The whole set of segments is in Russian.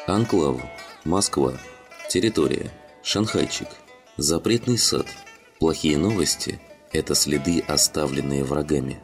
Анклав. Москва. Территория. Шанхайчик. Запретный сад. Плохие новости – это следы, оставленные врагами.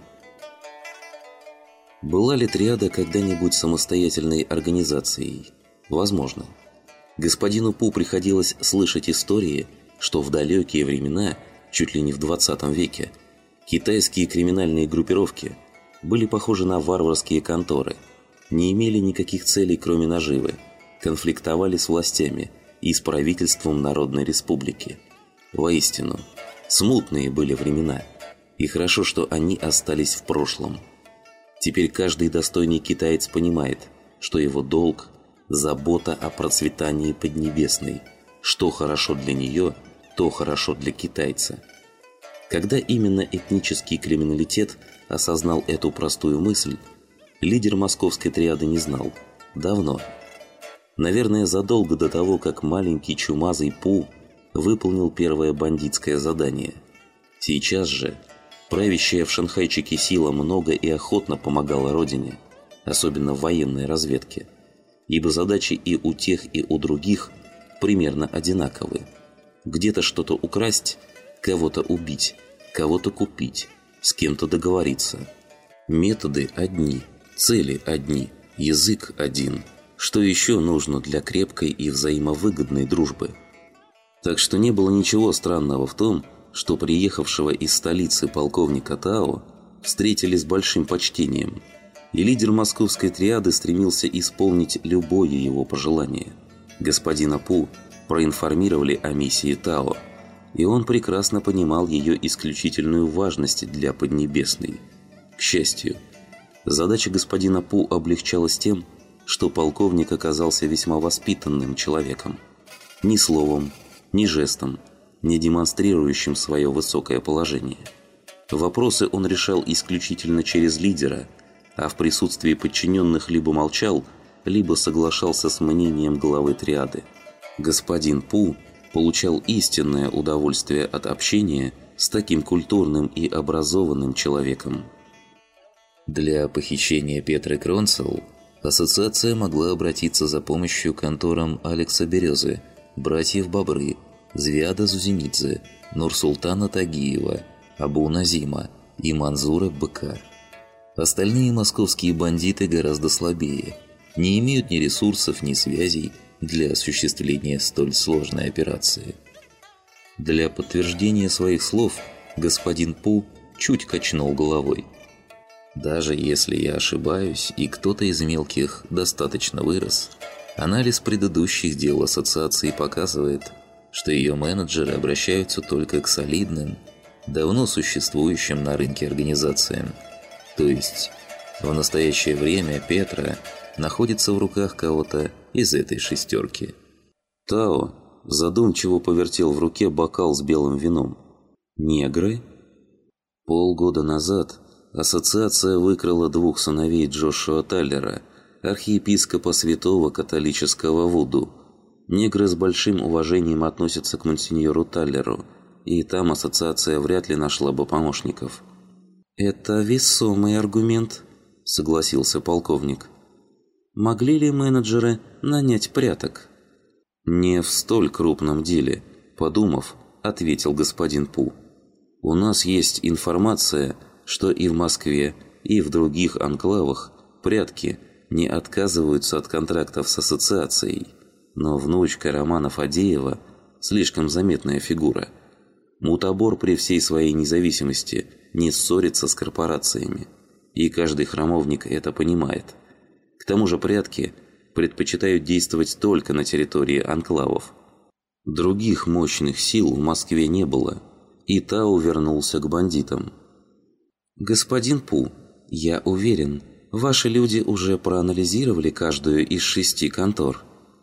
Была ли триада когда-нибудь самостоятельной организацией? Возможно. Господину Пу приходилось слышать истории, что в далекие времена, чуть ли не в 20 веке, китайские криминальные группировки были похожи на варварские конторы, не имели никаких целей, кроме наживы, конфликтовали с властями и с правительством Народной Республики. Воистину, смутные были времена, и хорошо, что они остались в прошлом. Теперь каждый достойный китаец понимает, что его долг – забота о процветании Поднебесной. Что хорошо для нее, то хорошо для китайца. Когда именно этнический криминалитет осознал эту простую мысль, лидер московской триады не знал. Давно. Наверное, задолго до того, как маленький чумазый Пу выполнил первое бандитское задание. Сейчас же правящая в Шанхайчике сила много и охотно помогала родине, особенно в военной разведке, ибо задачи и у тех, и у других примерно одинаковые. Где-то что-то украсть, кого-то убить, кого-то купить, с кем-то договориться. Методы одни, цели одни, язык один. Что еще нужно для крепкой и взаимовыгодной дружбы? Так что не было ничего странного в том, что приехавшего из столицы полковника Тао встретили с большим почтением, и лидер московской триады стремился исполнить любое его пожелание. Господина Пу проинформировали о миссии Тао, и он прекрасно понимал ее исключительную важность для Поднебесной. К счастью, задача господина Пу облегчалась тем, что полковник оказался весьма воспитанным человеком. Ни словом, ни жестом, не демонстрирующим свое высокое положение. Вопросы он решал исключительно через лидера, а в присутствии подчиненных либо молчал, либо соглашался с мнением главы триады. Господин Пу получал истинное удовольствие от общения с таким культурным и образованным человеком. Для похищения Петры Кронцел ассоциация могла обратиться за помощью к конторам Алекса Березы, братьев Бобры, Звяда Зузенидзе, Нурсултана Тагиева, Абу Назима и Манзура Быка. Остальные московские бандиты гораздо слабее, не имеют ни ресурсов, ни связей для осуществления столь сложной операции. Для подтверждения своих слов господин Пу чуть качнул головой. Даже если я ошибаюсь, и кто-то из мелких достаточно вырос, анализ предыдущих дел ассоциации показывает, что ее менеджеры обращаются только к солидным, давно существующим на рынке организациям. То есть, в настоящее время Петра находится в руках кого-то из этой шестерки. Тао задумчиво повертел в руке бокал с белым вином. Негры? Полгода назад ассоциация выкрала двух сыновей Джошуа Таллера, архиепископа святого католического Вуду. Негры с большим уважением относятся к монсеньору Таллеру, и там ассоциация вряд ли нашла бы помощников. «Это весомый аргумент», — согласился полковник. «Могли ли менеджеры нанять пряток?» «Не в столь крупном деле», — подумав, ответил господин Пу. «У нас есть информация, что и в Москве, и в других анклавах прятки не отказываются от контрактов с ассоциацией. Но внучка Романа Фадеева – слишком заметная фигура. Мутабор при всей своей независимости не ссорится с корпорациями, и каждый храмовник это понимает. К тому же прятки предпочитают действовать только на территории анклавов. Других мощных сил в Москве не было, и Тао вернулся к бандитам. «Господин Пу, я уверен, ваши люди уже проанализировали каждую из 6 контор».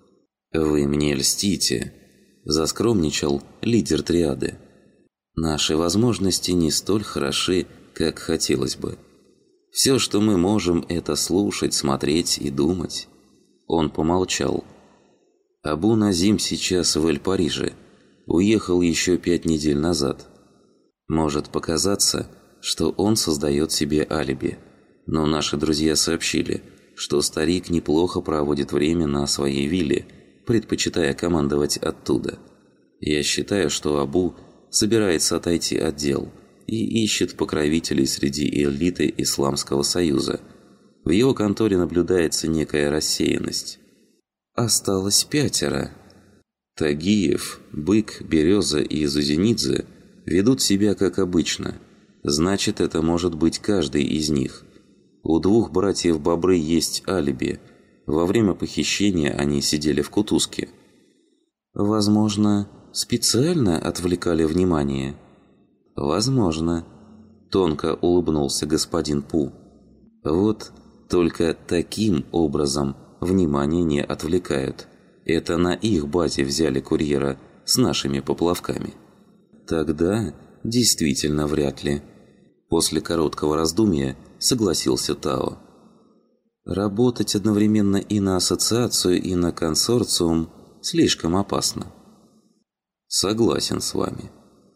«Вы мне льстите», – заскромничал лидер триады. «Наши возможности не столь хороши, как хотелось бы. Все, что мы можем, это слушать, смотреть и думать». Он помолчал. «Абу Назим сейчас в Эль-Париже. Уехал еще 5 недель назад. Может показаться, что он создает себе алиби. Но наши друзья сообщили, что старик неплохо проводит время на своей вилле, предпочитая командовать оттуда. Я считаю, что Абу собирается отойти от дел и ищет покровителей среди элиты Исламского Союза. В его конторе наблюдается некая рассеянность. Осталось 5. Тагиев, Бык, Береза и Зузенидзе ведут себя как обычно. Значит, это может быть каждый из них. У 2 братьев Бобры есть алиби. Во время похищения они сидели в кутузке. Возможно, специально отвлекали внимание? Возможно. Тонко улыбнулся господин Пу. Вот только таким образом внимание не отвлекают. Это на их базе взяли курьера с нашими поплавками. Тогда действительно вряд ли. После короткого раздумья согласился Тао. Работать одновременно и на ассоциацию, и на консорциум слишком опасно. Согласен с вами.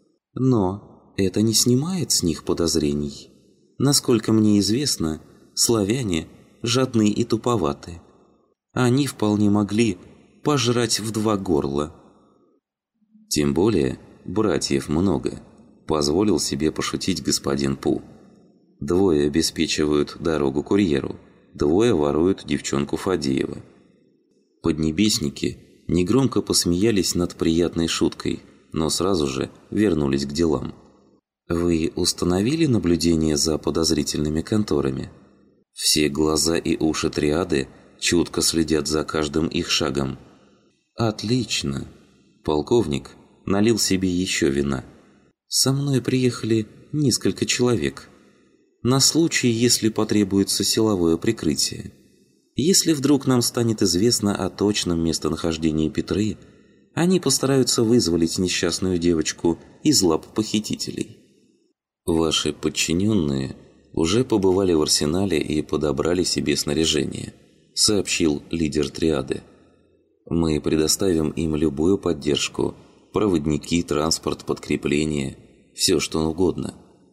Но это не снимает с них подозрений. Насколько мне известно, славяне жадны и туповаты. Они вполне могли пожрать в 2 горла. Тем более, братьев много. Позволил себе пошутить господин Пу. 2 обеспечивают дорогу курьеру, 2 воруют девчонку Фадеева. Поднебесники негромко посмеялись над приятной шуткой, но сразу же вернулись к делам. Вы установили наблюдение за подозрительными конторами? Все глаза и уши триады чутко следят за каждым их шагом. Отлично. Полковник налил себе еще вина. Со мной приехали несколько человек. На случай, если потребуется силовое прикрытие. Если вдруг нам станет известно о точном местонахождении Петры, они постараются вызволить несчастную девочку из лап похитителей. Ваши подчиненные уже побывали в арсенале и подобрали себе снаряжение, сообщил лидер триады. Мы предоставим им любую поддержку. Проводники, транспорт, подкрепление, все что угодно.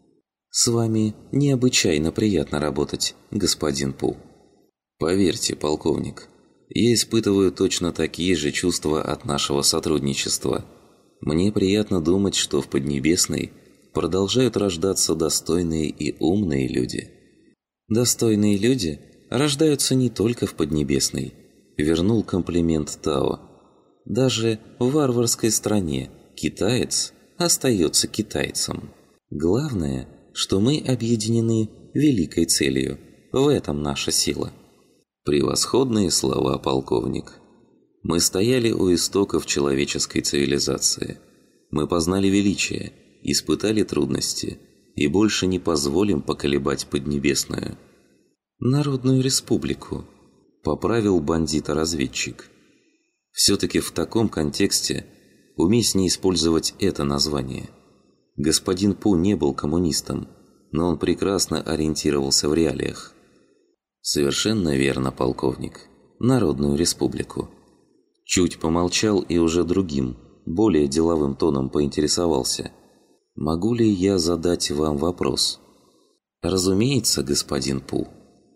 С вами необычайно приятно работать, господин Пу. Поверьте, полковник, я испытываю точно такие же чувства от нашего сотрудничества. Мне приятно думать, что в Поднебесной продолжают рождаться достойные и умные люди. Достойные люди рождаются не только в Поднебесной, вернул комплимент Тао. Даже в варварской стране китаец остается китайцем. Главное, что мы объединены великой целью. В этом наша сила. Превосходные слова, полковник. Мы стояли у истоков человеческой цивилизации. Мы познали величие, испытали трудности и больше не позволим поколебать Поднебесную. Народную республику, поправил бандита-разведчик. Все-таки в таком контексте уместнее использовать это название. Господин Пу не был коммунистом, но он прекрасно ориентировался в реалиях. Совершенно верно, полковник. Народную республику. Чуть помолчал и уже другим, более деловым тоном поинтересовался. Могу ли я задать вам вопрос? Разумеется, господин Пу.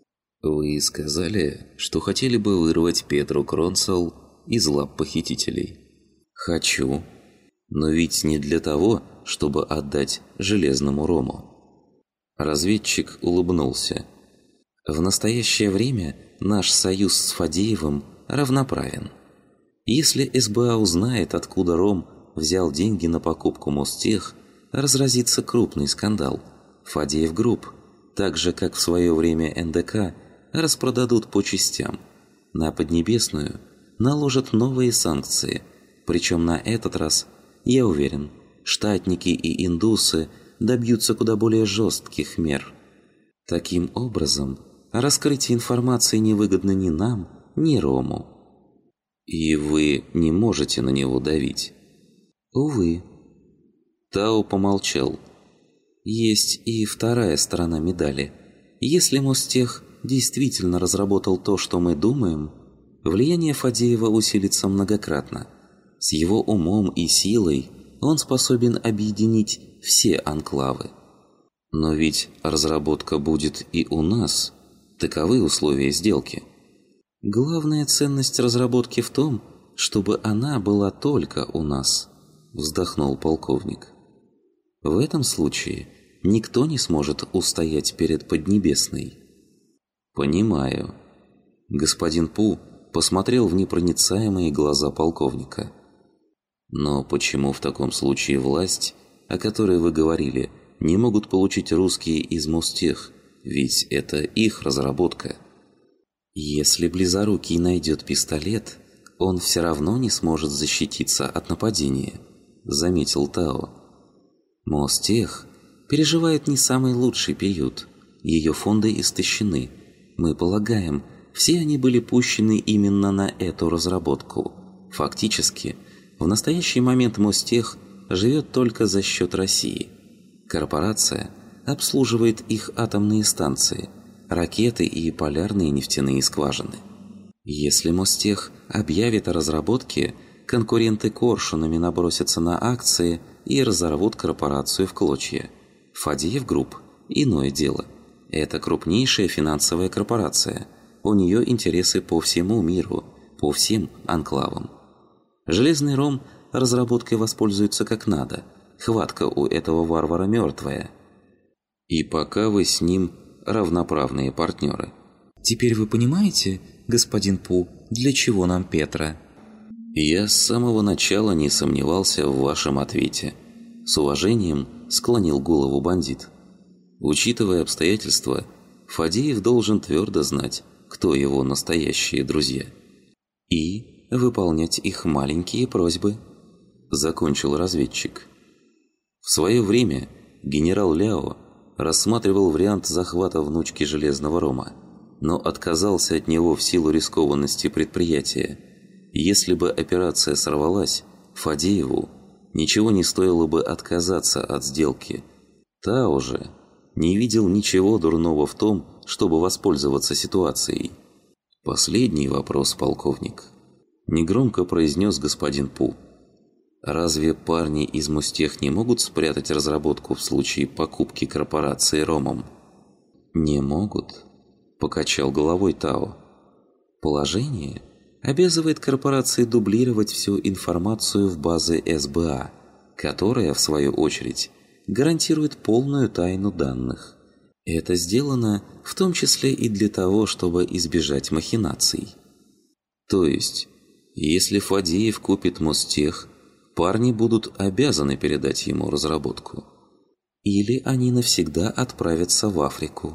Вы сказали, что хотели бы вырвать Петру Кронсел из лап похитителей. Хочу. Но ведь не для того, чтобы отдать железному Рому. Разведчик улыбнулся. В настоящее время наш союз с Фадеевым равноправен. Если СБА узнает, откуда Ром взял деньги на покупку Мостех, разразится крупный скандал. Фадеев Групп, так же как в свое время НДК, распродадут по частям. На Поднебесную наложат новые санкции, причем на этот раз, я уверен, штатники и индусы добьются куда более жестких мер. Таким образом, раскрытие информации невыгодно ни нам, ни Рому. И вы не можете на него давить? Увы. Тао помолчал. Есть и вторая сторона медали. Если Мостех действительно разработал то, что мы думаем, влияние Фадеева усилится многократно. С его умом и силой он способен объединить все анклавы. Но ведь разработка будет и у нас. Таковы условия сделки. «Главная ценность разработки в том, чтобы она была только у нас», – вздохнул полковник. «В этом случае никто не сможет устоять перед Поднебесной». «Понимаю». Господин Пу посмотрел в непроницаемые глаза полковника. «Но почему в таком случае власть, о которой вы говорили, не могут получить русские из Мостех? Ведь это их разработка». «Если Близорукий найдет пистолет, он все равно не сможет защититься от нападения», – заметил Тао. «Мостех переживает не самый лучший период. Ее фонды истощены. Мы полагаем, все они были пущены именно на эту разработку. Фактически, в настоящий момент Мостех живет только за счет России. Корпорация обслуживает их атомные станции, ракеты и полярные нефтяные скважины. Если Мостех объявит о разработке, конкуренты коршунами набросятся на акции и разорвут корпорацию в клочья. Фадеев Групп – иное дело. Это крупнейшая финансовая корпорация. У нее интересы по всему миру, по всем анклавам. Железный Ром разработкой воспользуется как надо. Хватка у этого варвара мертвая. И пока вы с ним равноправные партнеры. Теперь вы понимаете, господин Пу, для чего нам Петра? Я с самого начала не сомневался в вашем ответе. С уважением склонил голову бандит. Учитывая обстоятельства, Фадеев должен твердо знать, кто его настоящие друзья. И выполнять их маленькие просьбы. Закончил разведчик. В свое время генерал Ляо рассматривал вариант захвата внучки Железного Рома, но отказался от него в силу рискованности предприятия. Если бы операция сорвалась, Фадееву ничего не стоило бы отказаться от сделки. Тао же не видел ничего дурного в том, чтобы воспользоваться ситуацией. «Последний вопрос, полковник», – негромко произнес господин Пу. «Разве парни из Мостех не могут спрятать разработку в случае покупки корпорации Ромом?» «Не могут», – покачал головой Тао. «Положение обязывает корпорации дублировать всю информацию в базы СБА, которая, в свою очередь, гарантирует полную тайну данных. Это сделано в том числе и для того, чтобы избежать махинаций. То есть, если Фадеев купит Мостех, парни будут обязаны передать ему разработку. Или они навсегда отправятся в Африку».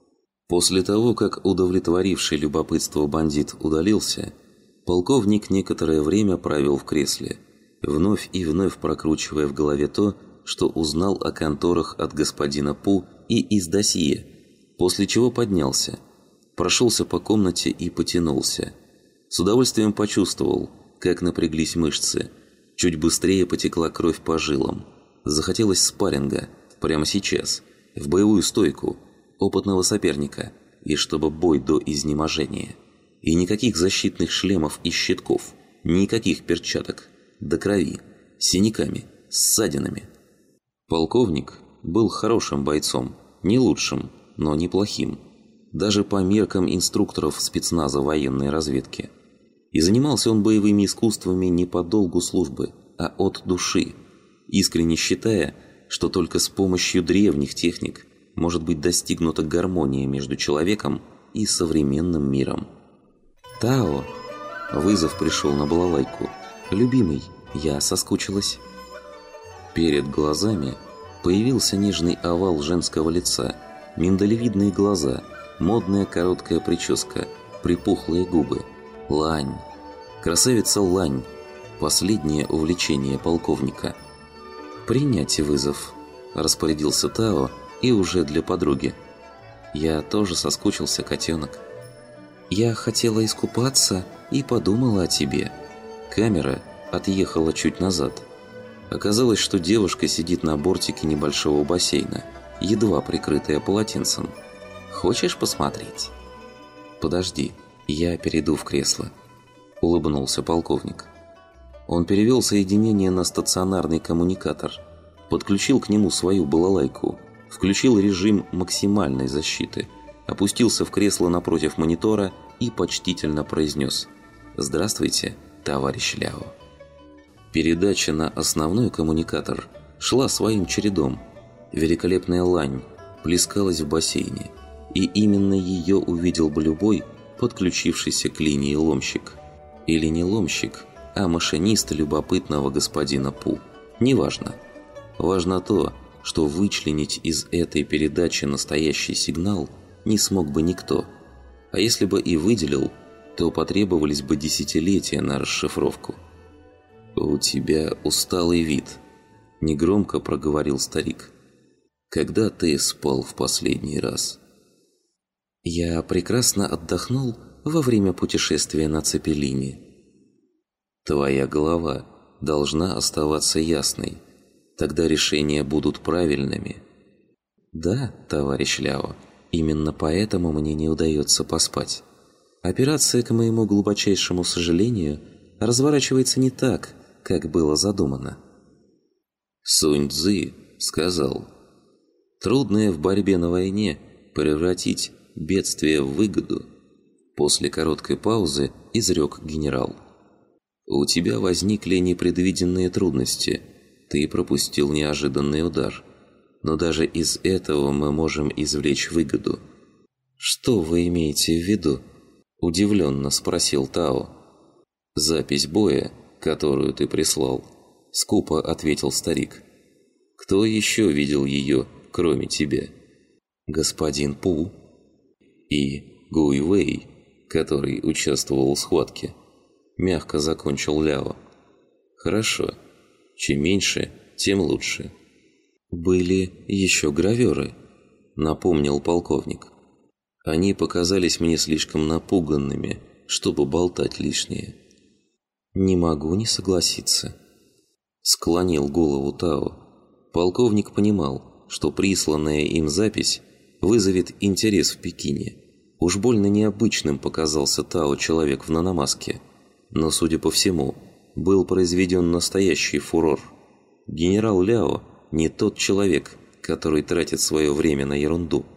После того, как удовлетворивший любопытство бандит удалился, полковник некоторое время провел в кресле, вновь и вновь прокручивая в голове то, что узнал о конторах от господина Пу и из досье, после чего поднялся, прошелся по комнате и потянулся. С удовольствием почувствовал, как напряглись мышцы, чуть быстрее потекла кровь по жилам. Захотелось спарринга, прямо сейчас, в боевую стойку, опытного соперника, и чтобы бой до изнеможения. И никаких защитных шлемов и щитков, никаких перчаток, до крови, синяками, ссадинами. Полковник был хорошим бойцом, не лучшим, но неплохим, даже по меркам инструкторов спецназа военной разведки. И занимался он боевыми искусствами не по долгу службы, а от души, искренне считая, что только с помощью древних техник может быть достигнута гармония между человеком и современным миром. «Тао!» Вызов пришел на балалайку. «Любимый, я соскучилась». Перед глазами появился нежный овал женского лица, миндалевидные глаза, модная короткая прическа, припухлые губы. Лань. Красавица Лань. Последнее увлечение полковника. «Принять вызов», – распорядился Тао, и уже для подруги. «Я тоже соскучился, котенок». «Я хотела искупаться и подумала о тебе». Камера отъехала чуть назад. Оказалось, что девушка сидит на бортике небольшого бассейна, едва прикрытая полотенцем. «Хочешь посмотреть?» «Подожди, я перейду в кресло», – улыбнулся полковник. Он перевел соединение на стационарный коммуникатор, подключил к нему свою балалайку, включил режим максимальной защиты опустился в кресло напротив монитора и почтительно произнес: «Здравствуйте, товарищ Ляо». Передача на основной коммуникатор шла своим чередом. Великолепная лань плескалась в бассейне, и именно ее увидел бы любой, подключившийся к линии ломщик. Или не ломщик, а машинист любопытного господина Пу. Неважно. Важно то, что вычленить из этой передачи настоящий сигнал не смог бы никто. А если бы и выделил, то потребовались бы десятилетия на расшифровку. «У тебя усталый вид», – негромко проговорил старик. «Когда ты спал в последний раз?» «Я прекрасно отдохнул во время путешествия на Цепелине». «Твоя голова должна оставаться ясной. Тогда решения будут правильными». «Да, товарищ Ляо, именно поэтому мне не удается поспать. Операция, к моему глубочайшему сожалению, разворачивается не так, как было задумано». Сунь Цзы сказал: «Трудное в борьбе на войне превратить бедствие в выгоду». После короткой паузы изрек генерал: «У тебя возникли непредвиденные трудности. Ты пропустил неожиданный удар. Но даже из этого мы можем извлечь выгоду». «Что вы имеете в виду?» – удивленно спросил Тао. «Запись боя, которую ты прислал», – скупо ответил старик. «Кто еще видел ее, кроме тебя?» «Господин Пу». «И Гуй Вэй, который участвовал в схватке», – мягко закончил Ляо. «Хорошо. Чем меньше, тем лучше». «Были еще граверы», – напомнил полковник. «Они показались мне слишком напуганными, чтобы болтать лишнее». «Не могу не согласиться», – склонил голову Тао. Полковник понимал, что присланная им запись вызовет интерес в Пекине. Уж больно необычным показался Тао человек в наномаске. Но, судя по всему, был произведен настоящий фурор. Генерал Ляо не тот человек, который тратит свое время на ерунду.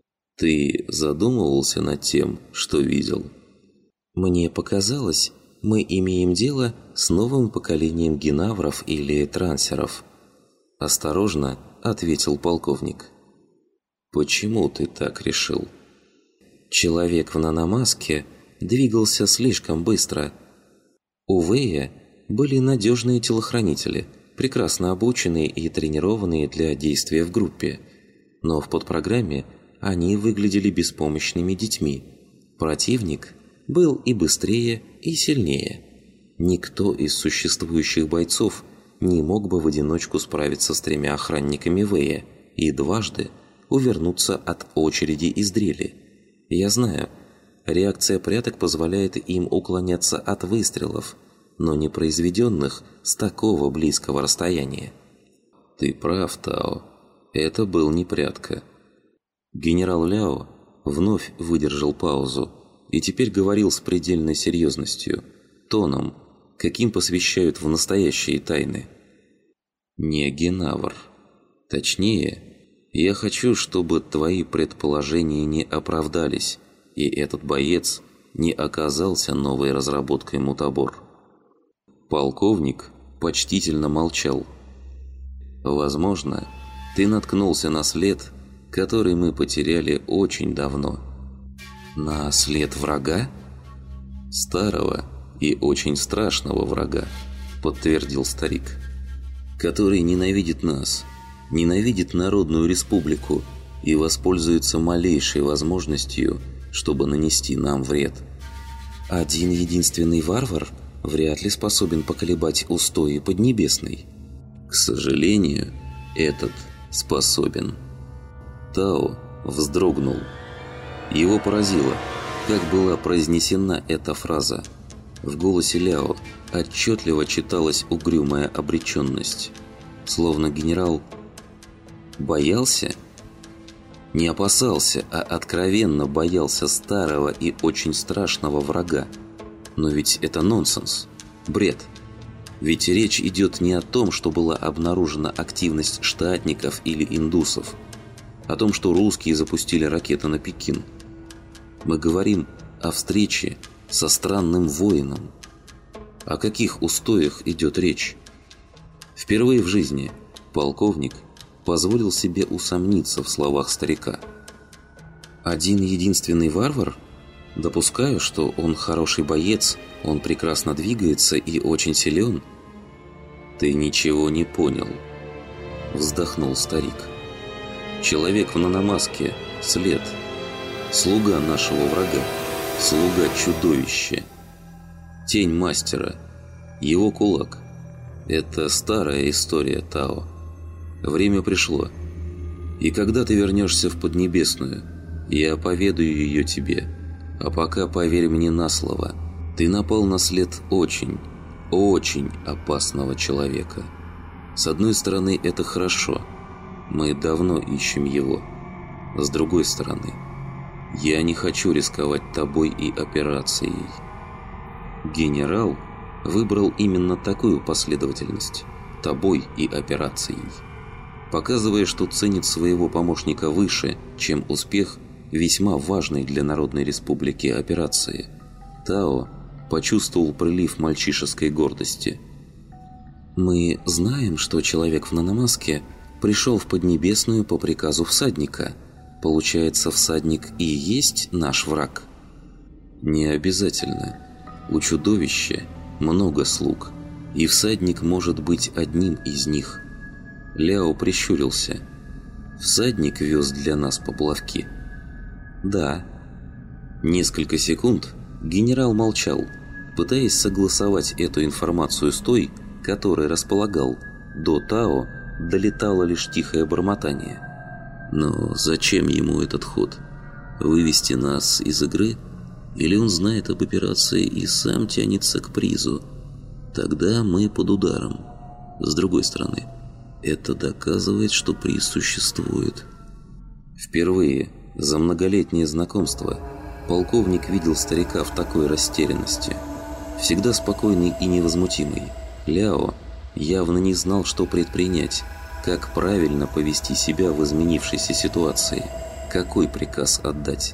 «Ты задумывался над тем, что видел?» «Мне показалось, мы имеем дело с новым поколением генавров или трансеров», – осторожно ответил полковник. «Почему ты так решил?» Человек в наномаске двигался слишком быстро. У Вэя были надежные телохранители, прекрасно обученные и тренированные для действия в группе. Но в подпрограмме они выглядели беспомощными детьми. Противник был и быстрее, и сильнее. Никто из существующих бойцов не мог бы в одиночку справиться с 3 охранниками Вэя и дважды увернуться от очереди из дрели. Я знаю, реакция пряток позволяет им уклоняться от выстрелов, но не произведенных с такого близкого расстояния. «Ты прав, Тао. Это был не прятка». Генерал Ляо вновь выдержал паузу и теперь говорил с предельной серьезностью, тоном, каким посвящают в настоящие тайны. «Не генавр. Точнее, я хочу, чтобы твои предположения не оправдались, и этот боец не оказался новой разработкой мутабор». Полковник почтительно молчал. «Возможно, ты наткнулся на след, который мы потеряли очень давно». «На след врага?» «Старого и очень страшного врага», – подтвердил старик, «который ненавидит нас, ненавидит Народную Республику и воспользуется малейшей возможностью, чтобы нанести нам вред». «Один единственный варвар вряд ли способен поколебать устои Поднебесной». «К сожалению, этот способен». Тао вздрогнул. Его поразило, как была произнесена эта фраза. В голосе Ляо отчетливо читалась угрюмая обреченность. Словно генерал боялся? Не опасался, а откровенно боялся старого и очень страшного врага. Но ведь это нонсенс, бред. Ведь речь идет не о том, что была обнаружена активность штатников или индусов, о том, что русские запустили ракеты на Пекин. Мы говорим о встрече со странным воином. О каких устоях идет речь? Впервые в жизни полковник позволил себе усомниться в словах старика. Один единственный варвар? Допускаю, что он хороший боец, он прекрасно двигается и очень силен. Ты ничего не понял, вздохнул старик. Человек в наномаске – след. Слуга нашего врага, слуга чудовища. Тень мастера, его кулак. Это старая история, Тао. Время пришло. И когда ты вернешься в Поднебесную, я поведаю ее тебе. А пока поверь мне на слово, ты напал на след очень, очень опасного человека. С одной стороны, это хорошо. Мы давно ищем его. С другой стороны, я не хочу рисковать тобой и операцией. Генерал выбрал именно такую последовательность – тобой и операцией. Показывая, что ценит своего помощника выше, чем успех весьма важной для Народной Республики операции, Тао почувствовал прилив мальчишеской гордости. «Мы знаем, что человек в наномаске пришел в Поднебесную по приказу всадника. Получается, всадник и есть наш враг?» «Не обязательно. У чудовища много слуг, и всадник может быть одним из них». Ляо прищурился. «Всадник вез для нас поплавки?» «Да». Несколько секунд генерал молчал, пытаясь согласовать эту информацию с той, которой располагал. До Тао долетало лишь тихое бормотание. «Но зачем ему этот ход? Вывести нас из игры? Или он знает об операции и сам тянется к призу? Тогда мы под ударом. С другой стороны, это доказывает, что приз существует». Впервые за многолетнее знакомство полковник видел старика в такой растерянности. Всегда спокойный и невозмутимый, Ляо явно не знал, что предпринять, как правильно повести себя в изменившейся ситуации, какой приказ отдать.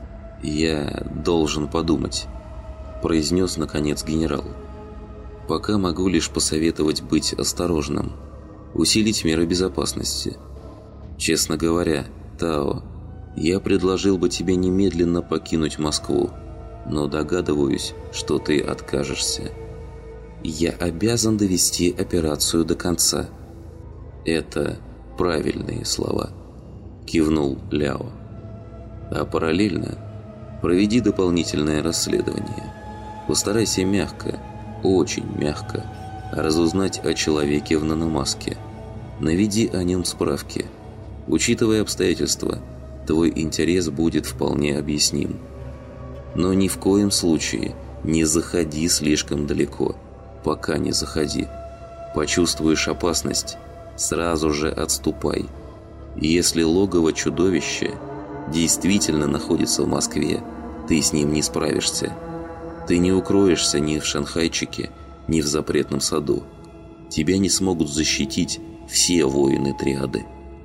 «Я должен подумать», – произнес наконец генерал. «Пока могу лишь посоветовать быть осторожным, усилить меры безопасности. Честно говоря, Тао, я предложил бы тебе немедленно покинуть Москву, но догадываюсь, что ты откажешься. Я обязан довести операцию до конца». «Это правильные слова», – кивнул Ляо. «А параллельно проведи дополнительное расследование. Постарайся мягко, очень мягко, разузнать о человеке в наномаске. Наведи о нем справки. Учитывая обстоятельства, твой интерес будет вполне объясним. Но ни в коем случае не заходи слишком далеко, пока не заходи. Почувствуешь опасность, сразу же отступай. Если логово чудовища действительно находится в Москве, ты с ним не справишься. Ты не укроешься ни в Шанхайчике, ни в запретном саду. Тебя не смогут защитить все воины триады».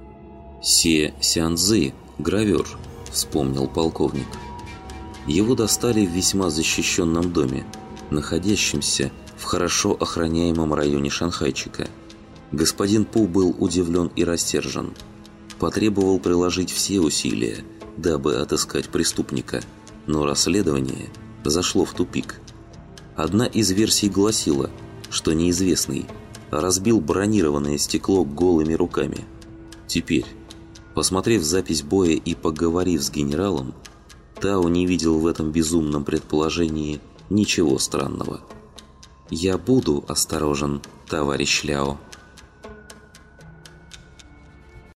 «Се Сянцзы, гравер», — вспомнил полковник. Его достали в весьма защищенном доме, находящемся в хорошо охраняемом районе Шанхайчика. Господин Пу был удивлен и рассержен. Потребовал приложить все усилия, дабы отыскать преступника, но расследование зашло в тупик. Одна из версий гласила, что неизвестный разбил бронированное стекло голыми руками. Теперь, посмотрев запись боя и поговорив с генералом, Тао не видел в этом безумном предположении ничего странного. «Я буду осторожен, товарищ Ляо».